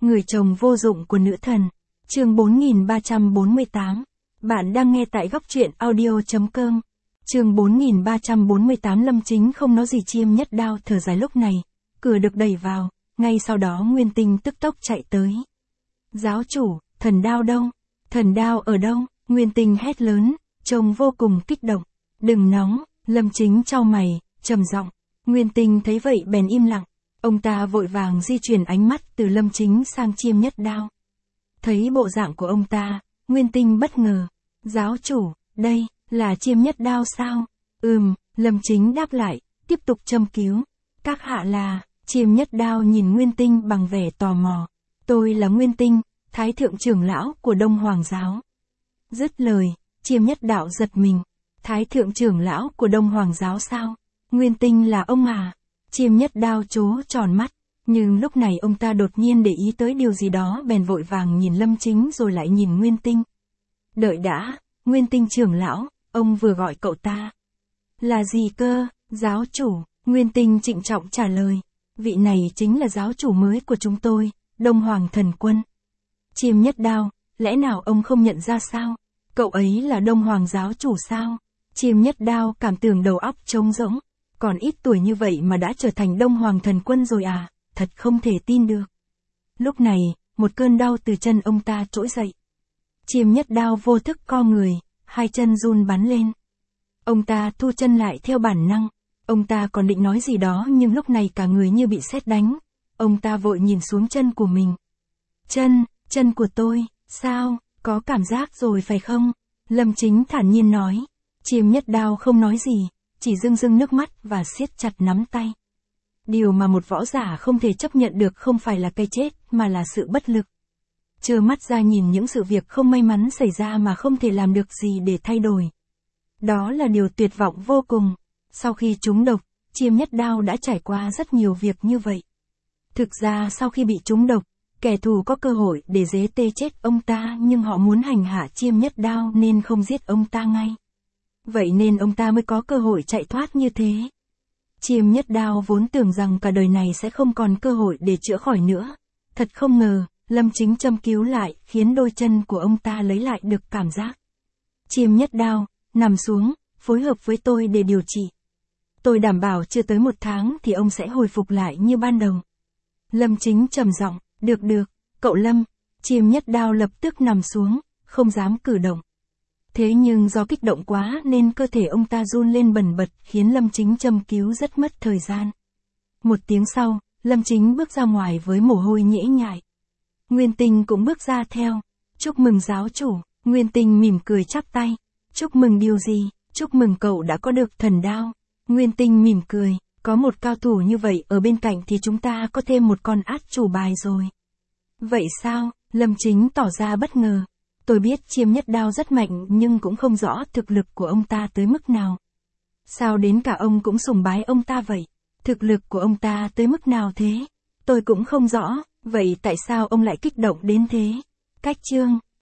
Người chồng vô dụng của nữ thần. Chương 4348. Bạn đang nghe tại góc truyện audio.com. Chương 4348. Lâm Chính không nói gì, Chiêm Nhất Đao thở dài. Lúc này, cửa được đẩy vào, ngay sau đó Nguyên Tinh tức tốc chạy tới. Giáo chủ, thần đao đâu? Thần đao ở đâu? Nguyên Tinh hét lớn, trông vô cùng kích động. Đừng nóng, Lâm Chính chau mày, trầm giọng. Nguyên Tinh thấy vậy bèn im lặng. Ông ta vội vàng di chuyển ánh mắt từ Lâm Chính sang Chiêm Nhất Đao. Thấy bộ dạng của ông ta, Nguyên Tinh bất ngờ. Giáo chủ, đây, là Chiêm Nhất Đao sao? Lâm Chính đáp lại, tiếp tục châm cứu. Các hạ là, Chiêm Nhất Đao nhìn Nguyên Tinh bằng vẻ tò mò. Tôi là Nguyên Tinh, Thái thượng trưởng lão của Đông Hoàng giáo. Dứt lời, Chiêm Nhất Đạo giật mình. Thái thượng trưởng lão của Đông Hoàng giáo sao? Nguyên Tinh là ông à? Chiêm Nhất Đao trố tròn mắt, nhưng lúc này ông ta đột nhiên để ý tới điều gì đó bèn vội vàng nhìn Lâm Chính rồi lại nhìn Nguyên Tinh. Đợi đã, Nguyên Tinh trưởng lão, ông vừa gọi cậu ta. Là gì cơ, giáo chủ? Nguyên Tinh trịnh trọng trả lời. Vị này chính là giáo chủ mới của chúng tôi, Đông Hoàng thần quân. Chiêm Nhất Đao, lẽ nào ông không nhận ra sao? Cậu ấy là Đông Hoàng giáo chủ sao? Chiêm Nhất Đao cảm tưởng đầu óc trống rỗng. Còn ít tuổi như vậy mà đã trở thành Đông Hoàng thần quân rồi à, thật không thể tin được. Lúc này, một cơn đau từ chân ông ta trỗi dậy. Chiêm Nhất Đao vô thức co người, hai chân run bắn lên. Ông ta thu chân lại theo bản năng. Ông ta còn định nói gì đó nhưng lúc này cả người như bị sét đánh. Ông ta vội nhìn xuống chân của mình. Chân của tôi, sao, có cảm giác rồi phải không? Lâm Chính thản nhiên nói. Chiêm Nhất Đao không nói gì, chỉ rưng nước mắt và siết chặt nắm tay. Điều mà một võ giả không thể chấp nhận được không phải là cái chết, mà là sự bất lực. Trơ mắt ra nhìn những sự việc không may mắn xảy ra mà không thể làm được gì để thay đổi. Đó là điều tuyệt vọng vô cùng. Sau khi trúng độc, Chiêm Nhất Đao đã trải qua rất nhiều việc như vậy. Thực ra sau khi bị trúng độc, kẻ thù có cơ hội để giết chết ông ta nhưng họ muốn hành hạ Chiêm Nhất Đao nên không giết ông ta ngay. Vậy nên ông ta mới có cơ hội chạy thoát như thế. Chiêm Nhất Đao vốn tưởng rằng cả đời này sẽ không còn cơ hội để chữa khỏi nữa. Thật không ngờ, Lâm Chính châm cứu lại khiến đôi chân của ông ta lấy lại được cảm giác. Chiêm Nhất Đao, nằm xuống, phối hợp với tôi để điều trị. Tôi đảm bảo chưa tới 1 tháng thì ông sẽ hồi phục lại như ban đầu. Lâm Chính trầm giọng, được, cậu Lâm. Chiêm Nhất Đao lập tức nằm xuống, không dám cử động. Thế nhưng do kích động quá nên cơ thể ông ta run lên bần bật khiến Lâm Chính châm cứu rất mất thời gian. 1 tiếng sau, Lâm Chính bước ra ngoài với mồ hôi nhễ nhại. Nguyên Tinh cũng bước ra theo. Chúc mừng giáo chủ. Nguyên Tinh mỉm cười chắp tay. Chúc mừng điều gì? Chúc mừng cậu đã có được thần đao. Nguyên Tinh mỉm cười. Có một cao thủ như vậy ở bên cạnh thì chúng ta có thêm một con át chủ bài rồi. Vậy sao? Lâm Chính tỏ ra bất ngờ. Tôi biết Chiêm Nhất Đao rất mạnh nhưng cũng không rõ thực lực của ông ta tới mức nào. Sao đến cả ông cũng sùng bái ông ta vậy? Thực lực của ông ta tới mức nào thế? Tôi cũng không rõ, vậy tại sao ông lại kích động đến thế? Cách chương